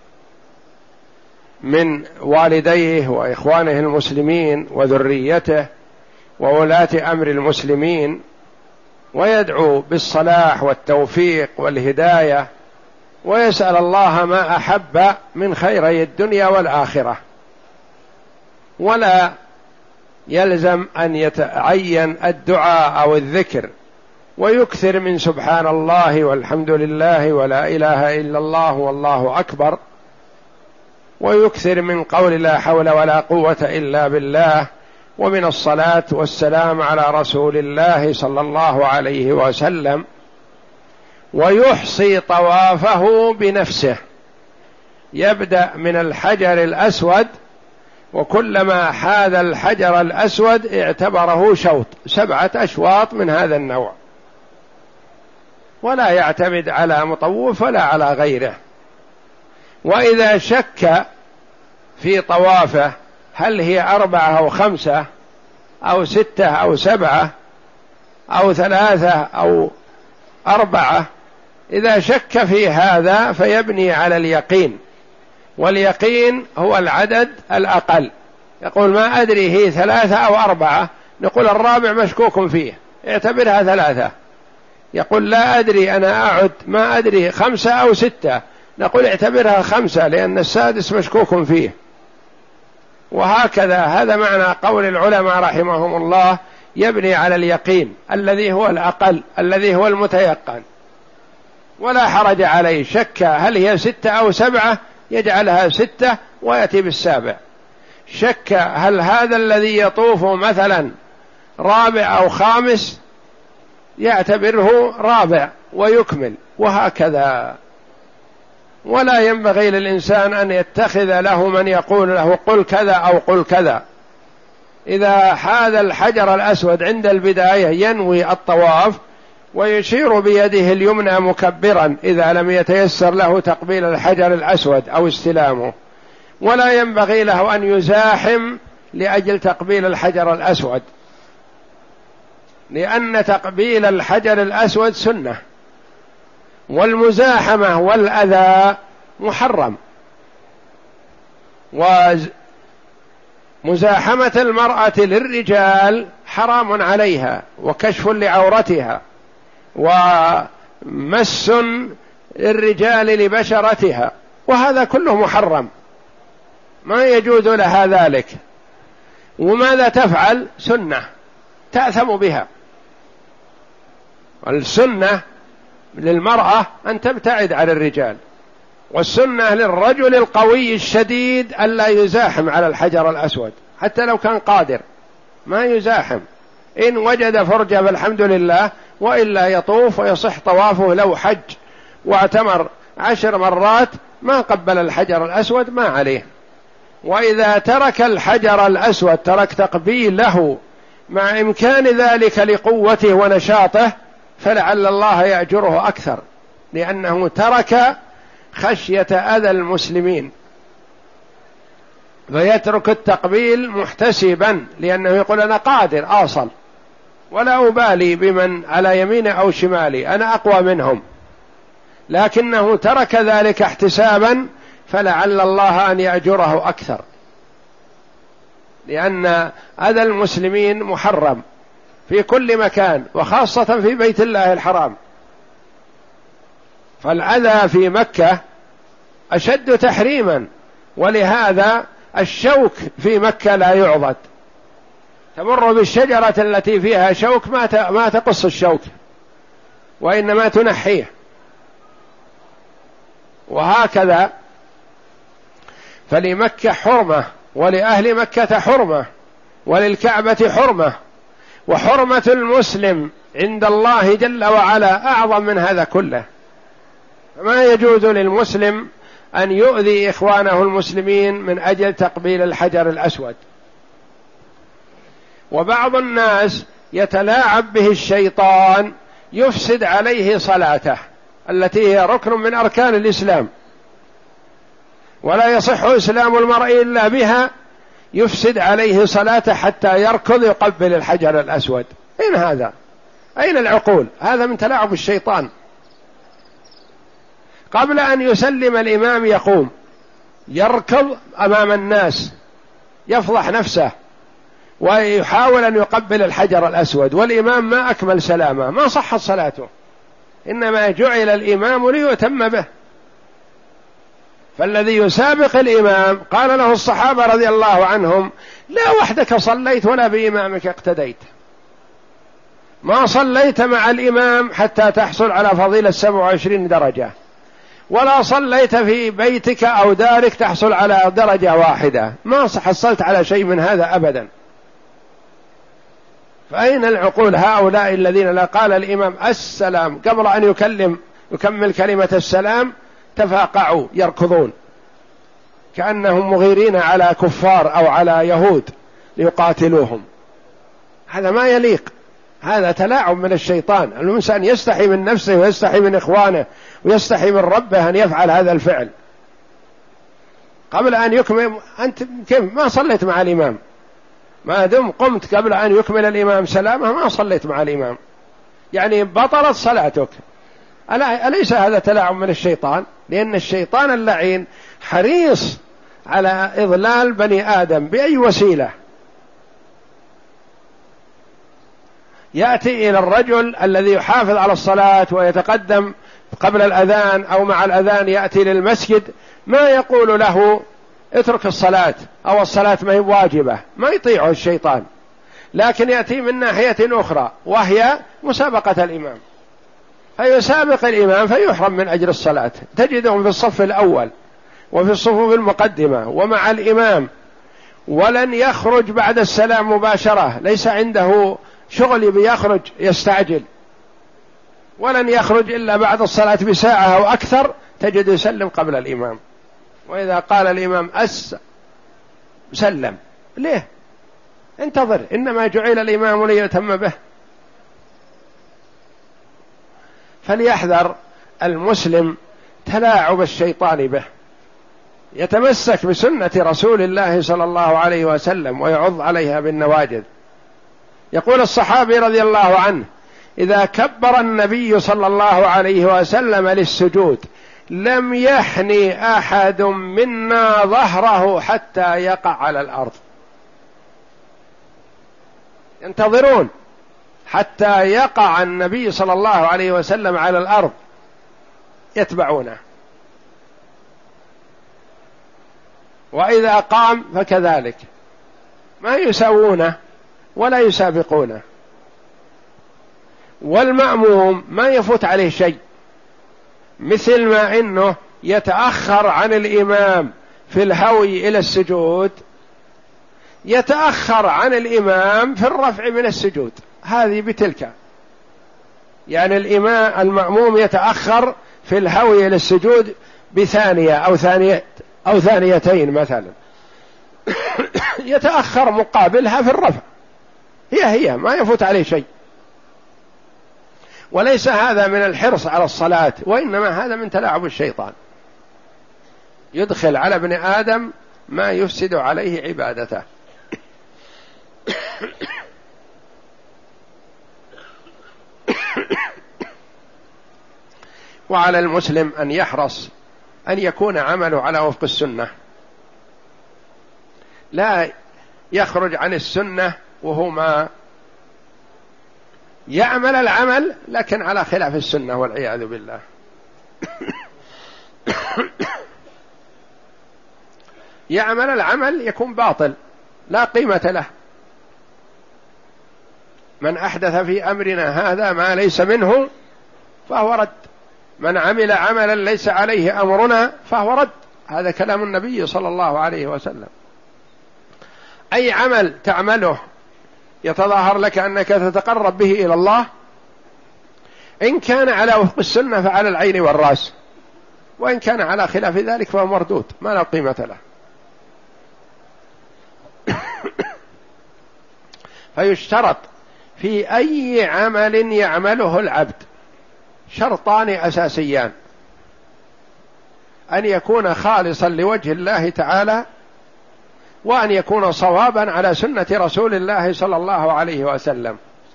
من والديه وإخوانه المسلمين وذريته وولاة أمر المسلمين، ويدعو بالصلاح والتوفيق والهداية، ويسأل الله ما أحب من خيري الدنيا والآخرة، ولا يلزم أن يتعين الدعاء أو الذكر، ويكثر من سبحان الله والحمد لله ولا إله إلا الله والله أكبر، ويكثر من قول لا حول ولا قوة إلا بالله، ومن الصلاة والسلام على رسول الله صلى الله عليه وسلم، ويحصي طوافه بنفسه، يبدأ من الحجر الأسود، وكلما حاذ الحجر الأسود اعتبره شوط، سبعة أشواط من هذا النوع، ولا يعتمد على مطوف ولا على غيره. وإذا شك في طوافه هل هي أربعة أو خمسة أو ستة أو سبعة أو ثلاثة أو أربعة، إذا شك في هذا فيبني على اليقين، واليقين هو العدد الأقل. يقول ما أدري هي ثلاثة أو أربعة، نقول الرابع مشكوك فيه، اعتبرها ثلاثة. يقول لا أدري أنا أعد ما أدري خمسة أو ستة، نقول اعتبرها خمسة لأن السادس مشكوك فيه. وهكذا، هذا معنى قول العلماء رحمهم الله يبني على اليقين الذي هو الأقل، الذي هو المتيقن، ولا حرج عليه. شك هل هي ستة أو سبعة يجعلها ستة ويأتي بالسابع. شك هل هذا الذي يطوف مثلا رابع أو خامس يعتبره رابع ويكمل، وهكذا. ولا ينبغي للإنسان أن يتخذ له من يقول له قل كذا أو قل كذا. إذا حاذ الحجر الأسود عند البداية ينوي الطواف ويشير بيده اليمنى مكبرا إذا لم يتيسر له تقبيل الحجر الأسود أو استلامه، ولا ينبغي له أن يزاحم لأجل تقبيل الحجر الأسود، لأن تقبيل الحجر الأسود سنة، والمزاحمة والأذى محرم. ومزاحمة المرأة للرجال حرام عليها، وكشف لعورتها، ومس الرجال لبشرتها، وهذا كله محرم، ما يجوز لها ذلك. وماذا تفعل؟ سنة تأثم بها. السنة للمرأة أن تبتعد عن الرجال، والسنة للرجل القوي الشديد ألا يزاحم على الحجر الأسود، حتى لو كان قادر ما يزاحم. إن وجد فرجة فالحمد لله، وإلا يطوف ويصح طوافه لو حج واعتمر عشر مرات ما قبل الحجر الأسود ما عليه. وإذا ترك الحجر الأسود ترك تقبيله مع إمكان ذلك لقوته ونشاطه، فلعل الله يأجره أكثر، لأنه ترك خشية أذى المسلمين، فيترك التقبيل محتسبا، لأنه يقول أنا قادر أصل ولا أبالي بمن على يميني أو شمالي، أنا أقوى منهم، لكنه ترك ذلك احتسابا، فلعل الله أن يأجره أكثر، لأن أذى المسلمين محرم في كل مكان، وخاصة في بيت الله الحرام. فالأذى في مكة أشد تحريما، ولهذا الشوك في مكة لا يعضد. تمر بالشجرة التي فيها شوك ما ما تقص الشوك، وإنما تنحيه. وهكذا فلمكة حرمة، ولأهل مكة حرمة، وللكعبة حرمة، وحرمة المسلم عند الله جل وعلا أعظم من هذا كله. ما يجوز للمسلم أن يؤذي إخوانه المسلمين من أجل تقبيل الحجر الأسود. وبعض الناس يتلاعب به الشيطان يفسد عليه صلاته التي هي ركن من أركان الإسلام، ولا يصح إسلام المرء إلا بها، يفسد عليه صلاته حتى يركض يقبل الحجر الأسود. أين هذا؟ أين العقول؟ هذا من تلاعب الشيطان. قبل أن يسلم الإمام يقوم يركض أمام الناس، يفضح نفسه، ويحاول أن يقبل الحجر الأسود، والإمام ما أكمل سلامه، ما صحت صلاته، إنما جعل الإمام ليتم به. فالذي يسابق الإمام قال له الصحابة رضي الله عنهم: لا وحدك صليت ولا بإمامك اقتديت، ما صليت مع الإمام حتى تحصل على فضيلة سبع وعشرين درجة، ولا صليت في بيتك أو دارك تحصل على درجة واحدة، ما حصلت على شيء من هذا أبدا. فأين العقول هؤلاء الذين لا قال الإمام السلام قبل أن يكلم يكمل كلمة السلام تفاقعوا يركضون كأنهم مغيرين على كفار أو على يهود ليقاتلوهم؟ هذا ما يليق، هذا تلاعب من الشيطان. الإنسان يستحي من نفسه ويستحي من إخوانه ويستحي من ربه أن يفعل هذا الفعل قبل أن يكمل. أنت كيف ما صليت مع الإمام؟ ما دم قمت قبل أن يكمل الإمام سلامه ما صليت مع الإمام، يعني بطلت صلاتك. أليس هذا تلاعب من الشيطان؟ لأن الشيطان اللعين حريص على إضلال بني آدم بأي وسيلة. يأتي إلى الرجل الذي يحافظ على الصلاة ويتقدم قبل الأذان أو مع الأذان، يأتي للمسجد، ما يقول له اترك الصلاة أو الصلاة ما هي واجبة، ما يطيعه الشيطان، لكن يأتي من ناحية أخرى وهي مسابقة الإمام، فيسابق الإمام فيحرم من أجر الصلاة. تجدهم في الصف الأول وفي الصفوف المقدمة ومع الإمام، ولن يخرج بعد السلام مباشرة، ليس عنده شغل بيخرج يستعجل، ولن يخرج إلا بعد الصلاة بساعة أو أكثر، تجد يسلم قبل الإمام. وإذا قال الإمام أس سلم. ليه؟ انتظر، إنما جعل الإمام ليتم به. فليحذر المسلم تلاعب الشيطان به، يتمسك بسنة رسول الله صلى الله عليه وسلم ويعض عليها بالنواجذ. يقول الصحابي رضي الله عنه: إذا كبر النبي صلى الله عليه وسلم للسجود لم يحني أحد منا ظهره حتى يقع على الأرض. ينتظرون حتى يقع النبي صلى الله عليه وسلم على الأرض يتبعونه، وإذا قام فكذلك، ما يساوونه ولا يسابقونه. والمأموم ما يفوت عليه شيء، مثل ما إنه يتأخر عن الإمام في الهوي إلى السجود يتأخر عن الإمام في الرفع من السجود، هذه بتلك. يعني الإمام المأموم يتأخر في الهوي إلى السجود بثانية أو ثانية أو ثانيتين مثلا، يتأخر مقابلها في الرفع، هي هي ما يفوت عليه شيء. وليس هذا من الحرص على الصلاة، وإنما هذا من تلاعب الشيطان، يدخل على ابن آدم ما يفسد عليه عبادته. وعلى المسلم أن يحرص أن يكون عمله على وفق السنة، لا يخرج عن السنة وهو ما يعمل العمل لكن على خلاف السنة والعياذ بالله. يعمل العمل يكون باطل لا قيمة له. من أحدث في أمرنا هذا ما ليس منه فهو رد، من عمل عملا ليس عليه أمرنا فهو رد. هذا كلام النبي صلى الله عليه وسلم. أي عمل تعمله يتظاهر لك أنك تتقرب به إلى الله، إن كان على وفق السنة فعلى العين والرأس، وإن كان على خلاف ذلك فهو مردود ما لا قيمة له. فيشترط في أي عمل يعمله العبد شرطان أساسيان: أن يكون خالصا لوجه الله تعالى، وأن يكون صوابا على سنة رسول الله صلى الله عليه وسلم.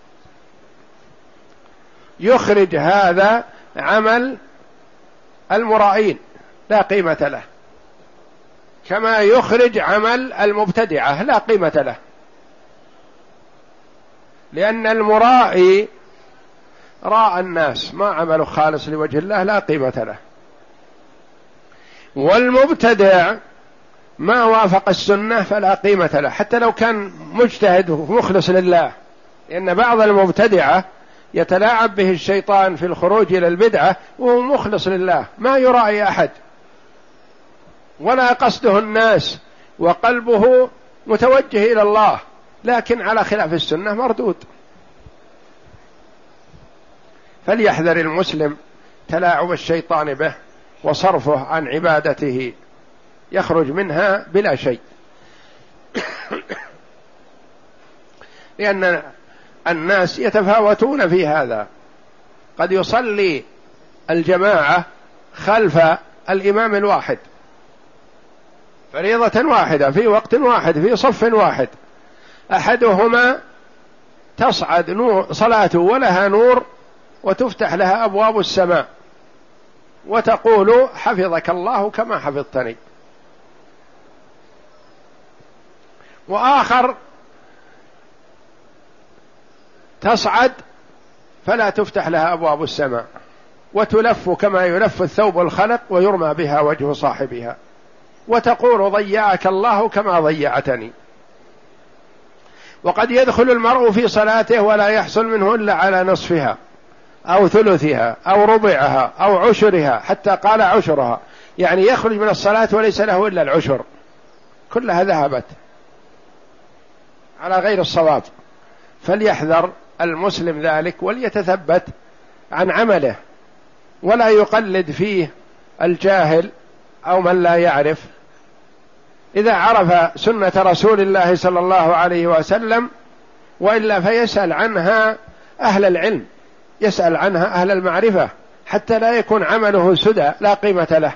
يخرج هذا عمل المرائين لا قيمة له، كما يخرج عمل المبتدعة لا قيمة له، لأن المرائي راء الناس، ما عمله خالص لوجه الله لا قيمة له. والمبتدع ما وافق السنة فلا قيمة له حتى لو كان مجتهد ومخلص لله، لأن بعض المبتدعة يتلاعب به الشيطان في الخروج إلى البدعة وهو مخلص لله ما يراعي أحد ولا قصده الناس وقلبه متوجه إلى الله، لكن على خلاف السنة مردود. فليحذر المسلم تلاعب الشيطان به وصرفه عن عبادته يخرج منها بلا شيء لأن الناس يتفاوتون في هذا، قد يصلي الجماعة خلف الإمام الواحد فريضة واحدة في وقت واحد في صف واحد، أحدهما تصعد نور صلاته ولها نور وتفتح لها أبواب السماء وتقول حفظك الله كما حفظتني، وآخر تصعد فلا تفتح لها أبواب السماء وتلف كما يلف الثوب الخلق ويرمى بها وجه صاحبها وتقول ضيعك الله كما ضيعتني. وقد يدخل المرء في صلاته ولا يحصل منه إلا على نصفها أو ثلثها أو ربعها أو عشرها، حتى قال عشرها، يعني يخرج من الصلاة وليس له إلا العشر، كلها ذهبت على غير الصواب. فليحذر المسلم ذلك وليتثبت عن عمله ولا يقلد فيه الجاهل أو من لا يعرف. إذا عرف سنة رسول الله صلى الله عليه وسلم وإلا فيسأل عنها أهل العلم، يسأل عنها أهل المعرفة حتى لا يكون عمله سدى لا قيمة له.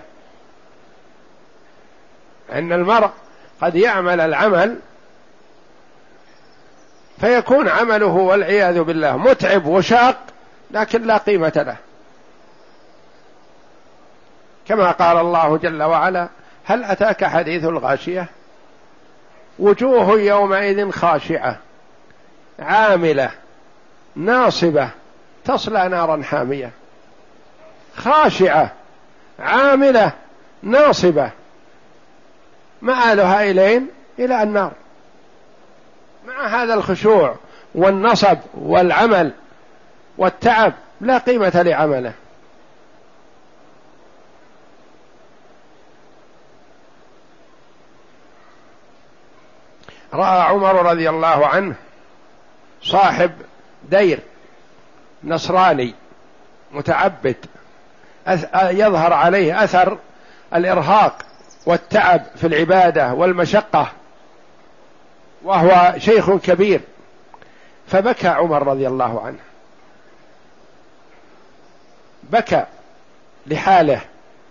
إن المرء قد يعمل العمل فيكون عمله والعياذ بالله متعب وشاق لكن لا قيمة له، كما قال الله جل وعلا: هل أتاك حديث الغاشية وجوه يومئذ خاشعة عاملة ناصبة تصلى نارا حامية. خاشعة عاملة ناصبة مآلها إلين إلى النار. مع هذا الخشوع والنصب والعمل والتعب لا قيمة لعمله. رأى عمر رضي الله عنه صاحب دير نصراني متعبد يظهر عليه أثر الإرهاق والتعب في العبادة والمشقة وهو شيخ كبير، فبكى عمر رضي الله عنه، بكى لحاله،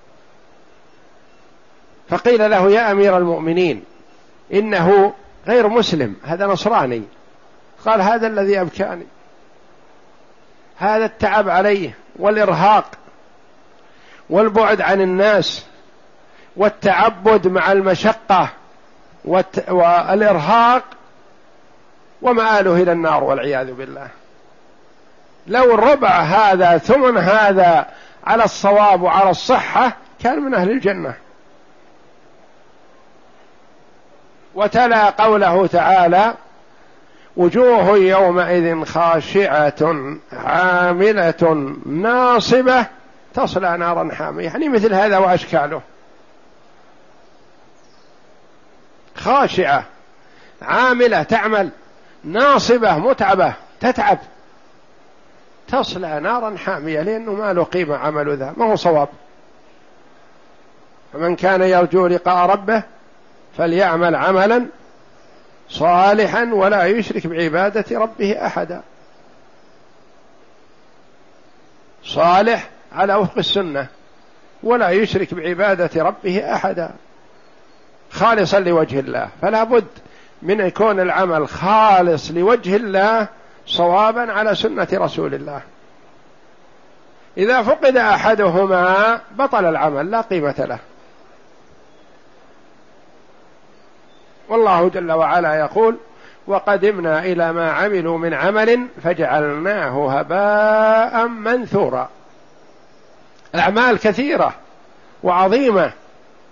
فقيل له: يا أمير المؤمنين إنه غير مسلم، هذا نصراني. قال: هذا الذي أبكاني، هذا التعب عليه والإرهاق والبعد عن الناس والتعبد مع المشقة والإرهاق ومآله إلى النار والعياذ بالله. لو ربع هذا ثمن هذا على الصواب وعلى الصحة كان من أهل الجنة. وتلا قوله تعالى: وجوه يومئذ خاشعة عاملة ناصبة تصلى نارا حامية، يعني مثل هذا وأشكاله. خاشعة عاملة تعمل، ناصبة متعبة تتعب، تصلى نارا حامية، لأنه ما له قيمة عمل ذا، ما هو صواب. فمن كان يرجو لقاء ربه فليعمل عملا صالحا ولا يشرك بعبادة ربه أحدا. صالح على وفق السنة ولا يشرك بعبادة ربه أحدا، خالصا لوجه الله. فلا بد من يكون العمل خالص لوجه الله صوابا على سنة رسول الله. إذا فقد أحدهما بطل العمل لا قيمة له. والله جل وعلا يقول: وقدمنا إلى ما عملوا من عمل فجعلناه هباء منثورا. الأعمال كثيرة وعظيمة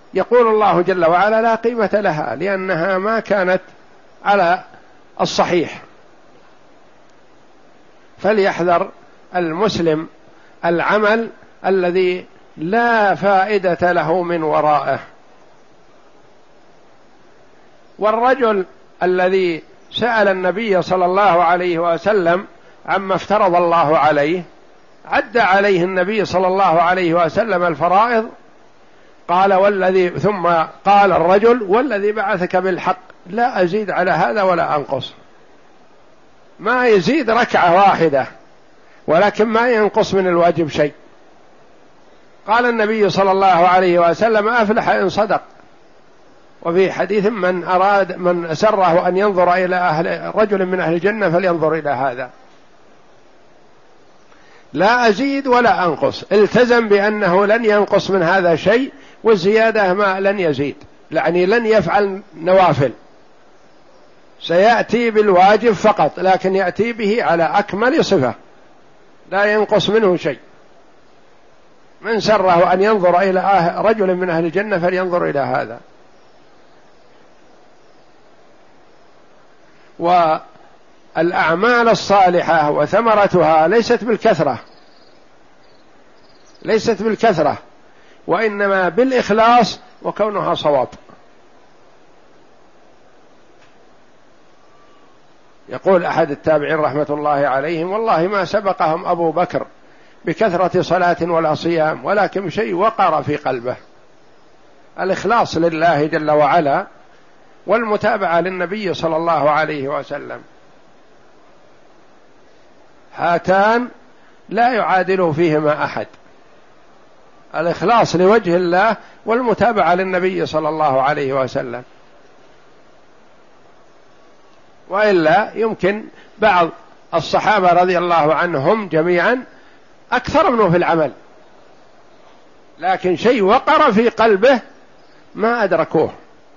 يقول الله جل وعلا لا قيمة لها لأنها ما كانت على الصحيح. فليحذر المسلم العمل الذي لا فائدة له من ورائه. والرجل الذي سأل النبي صلى الله عليه وسلم عما افترض الله عليه عد عليه النبي صلى الله عليه وسلم الفرائض، قال والذي ثم قال الرجل والذي بعثك بالحق لا أزيد على هذا ولا أنقص. ما يزيد ركعة واحدة ولكن ما ينقص من الواجب شيء. قال النبي صلى الله عليه وسلم أفلح إن صدق. وفي حديث من أراد من سره أن ينظر إلى أهل رجل من أهل الجنة فلينظر إلى هذا. لا أزيد ولا أنقص، التزم بأنه لن ينقص من هذا شيء، والزيادة ما لن يزيد، يعني لن يفعل نوافل، سيأتي بالواجب فقط لكن يأتي به على أكمل صفة لا ينقص منه شيء. من سره أن ينظر إلى رجل من أهل الجنة فلينظر إلى هذا. والأعمال الصالحة وثمرتها ليست بالكثرة، ليست بالكثرة وإنما بالإخلاص وكونها صواب. يقول أحد التابعين رحمة الله عليهم والله ما سبقهم أبو بكر بكثرة صلاة ولا صيام ولكن شيء وقر في قلبه، الإخلاص لله جل وعلا والمتابعة للنبي صلى الله عليه وسلم، هاتان لا يعادل فيهما أحد، الإخلاص لوجه الله والمتابعة للنبي صلى الله عليه وسلم. وإلا يمكن بعض الصحابة رضي الله عنهم جميعا أكثر منه في العمل لكن شيء وقر في قلبه ما أدركوه،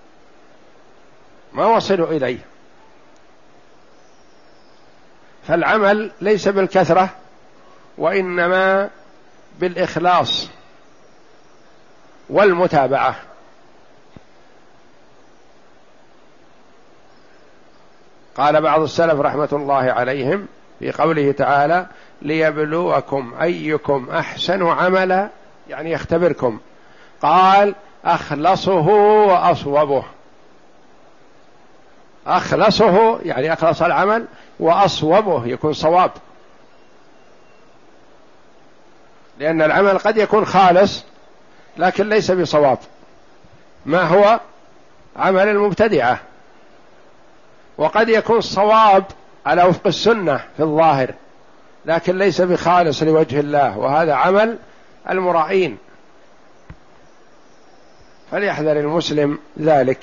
ما وصلوا إليه. فالعمل ليس بالكثرة وإنما بالإخلاص والمتابعة. قال بعض السلف رحمة الله عليهم في قوله تعالى ليبلوكم أيكم أحسن عملا، يعني يختبركم، قال أخلصه وأصوبه. أخلصه يعني أخلص العمل، وأصوبه يكون صواب، لأن العمل قد يكون خالص لكن ليس بصواب، ما هو عمل المبتدعة، وقد يكون صواب على وفق السنة في الظاهر لكن ليس بخالص لوجه الله، وهذا عمل المرائين. فليحذر المسلم ذلك.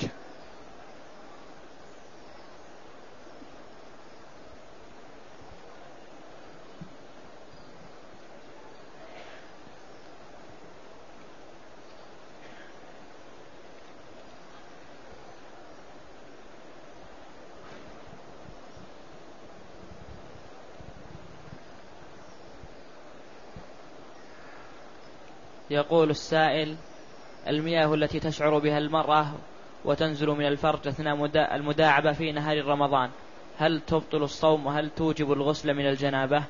يقول السائل: المياه التي تشعر بها المرأة وتنزل من الفرج أثناء المداعبة في نهار رمضان هل تبطل الصوم وهل توجب الغسل من الجنابة؟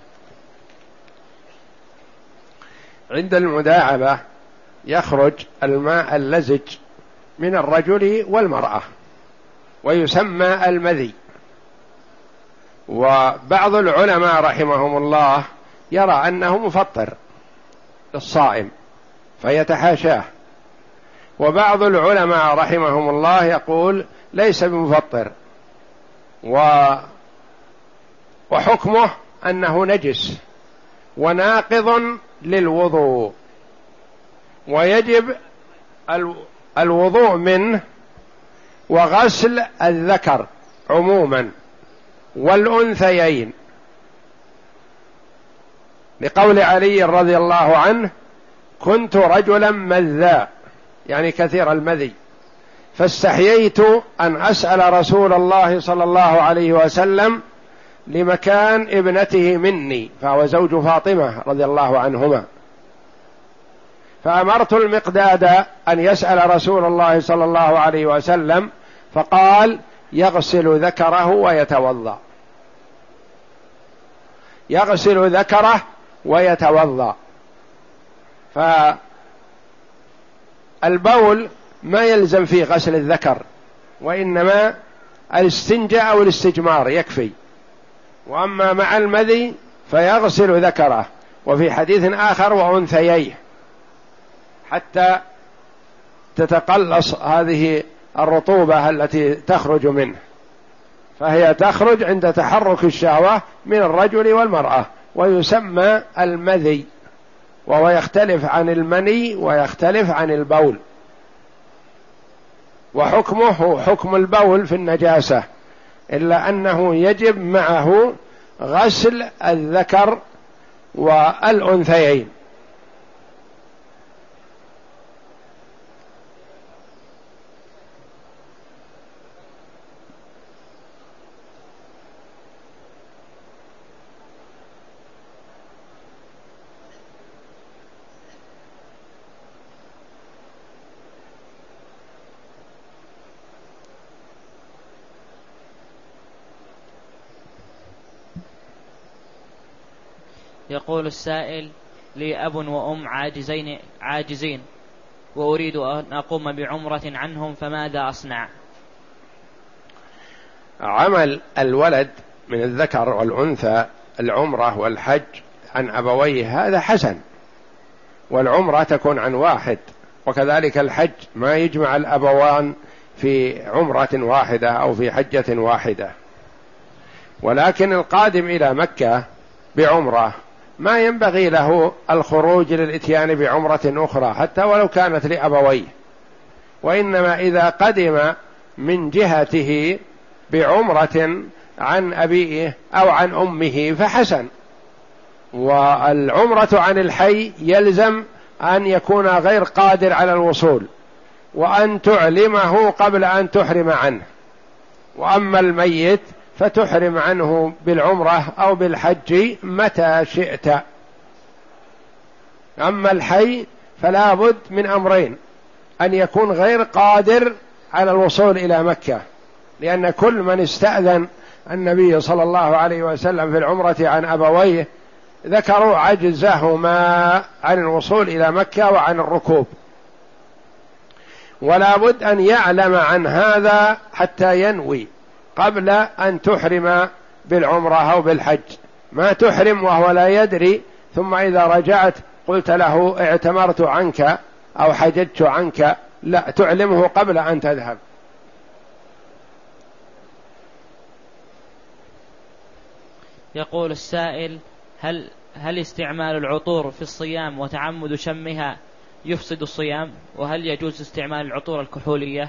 عند المداعبة يخرج الماء اللزج من الرجل والمرأة ويسمى المذي، وبعض العلماء رحمهم الله يرى أنه مفطر للصائم فيتحاشاه، وبعض العلماء رحمهم الله يقول ليس بمفطر و... وحكمه أنه نجس وناقض للوضوء ويجب الوضوء منه وغسل الذكر عموما والأنثيين، لقول علي رضي الله عنه كنت رجلا مذاء يعني كثير المذي، فاستحييت أن أسأل رسول الله صلى الله عليه وسلم لمكان ابنته مني، فهو زوج فاطمة رضي الله عنهما، فأمرت المقداد أن يسأل رسول الله صلى الله عليه وسلم، فقال يغسل ذكره ويتوضأ، يغسل ذكره ويتوضأ. فالبول ما يلزم فيه غسل الذكر، وإنما الاستنجاء أو الاستجمار يكفي، وأما مع المذي فيغسل ذكره، وفي حديث آخر وأنثييه حتى تتقلص هذه الرطوبة التي تخرج منه، فهي تخرج عند تحرك الشهوة من الرجل والمرأة، ويسمى المذي، وهو يختلف عن المني ويختلف عن البول، وحكمه حكم البول في النجاسة، إلا أنه يجب معه غسل الذكر والأنثيين. يقول السائل: لي أب وأم عاجزين عاجزين وأريد أن أقوم بعمرة عنهم، فماذا أصنع؟ عمل الولد من الذكر والأنثى العمرة والحج عن أبويه هذا حسن، والعمرة تكون عن واحد، وكذلك الحج ما يجمع الأبوان في عمرة واحدة أو في حجة واحدة. ولكن القادم إلى مكة بعمرة ما ينبغي له الخروج للإتيان بعمرة أخرى حتى ولو كانت لأبويه، وإنما إذا قدم من جهته بعمرة عن أبيه أو عن أمه فحسن. والعمرة عن الحي يلزم أن يكون غير قادر على الوصول، وأن تعلمه قبل أن تحرم عنه. وأما الميت فتحرم عنه بالعمرة أو بالحج متى شئت. أما الحي فلا بد من أمرين: أن يكون غير قادر على الوصول إلى مكة، لأن كل من استأذن النبي صلى الله عليه وسلم في العمرة عن أبويه ذكروا عجزهما عن الوصول إلى مكة وعن الركوب، ولا بد أن يعلم عن هذا حتى ينوي قبل أن تحرم بالعمرة أو بالحج. ما تحرم وهو لا يدري، ثم إذا رجعت قلت له اعتمرت عنك أو حججت عنك، لا، تعلمه قبل أن تذهب. يقول السائل: هل هل استعمال العطور في الصيام وتعمد شمها يفسد الصيام؟ وهل يجوز استعمال العطور الكحولية؟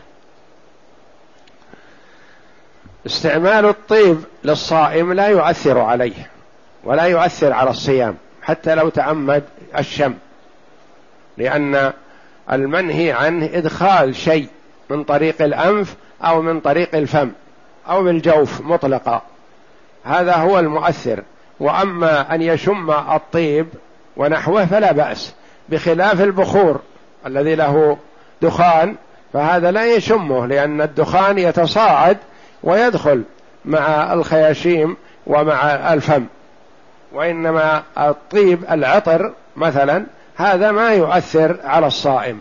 استعمال الطيب للصائم لا يؤثر عليه ولا يؤثر على الصيام حتى لو تعمد الشم، لأن المنهي عنه إدخال شيء من طريق الأنف أو من طريق الفم أو بالجوف مطلقا، هذا هو المؤثر. وأما أن يشم الطيب ونحوه فلا بأس، بخلاف البخور الذي له دخان فهذا لا يشمه، لأن الدخان يتصاعد ويدخل مع الخياشيم ومع الفم، وإنما الطيب العطر مثلا هذا ما يؤثر على الصائم.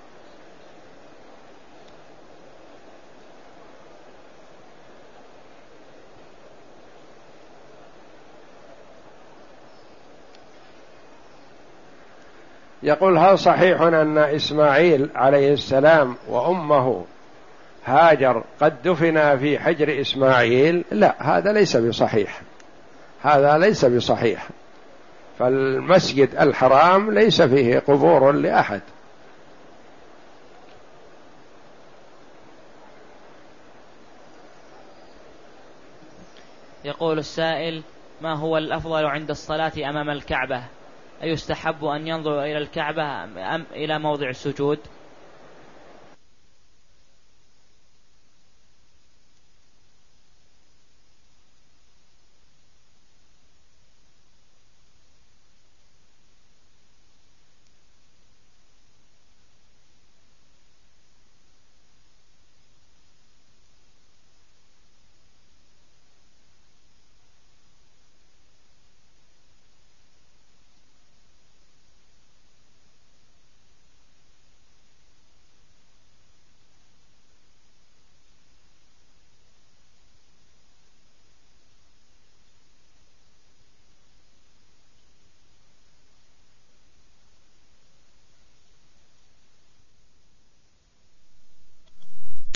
يقول: هل صحيح أن إسماعيل عليه السلام وأمه هاجر قد دفنا في حجر إسماعيل؟ لا، هذا ليس بصحيح، هذا ليس بصحيح، فالمسجد الحرام ليس فيه قبور لأحد. يقول السائل: ما هو الأفضل عند الصلاة أمام الكعبة؟ أيستحب أن ينظر إلى الكعبة أم إلى موضع السجود؟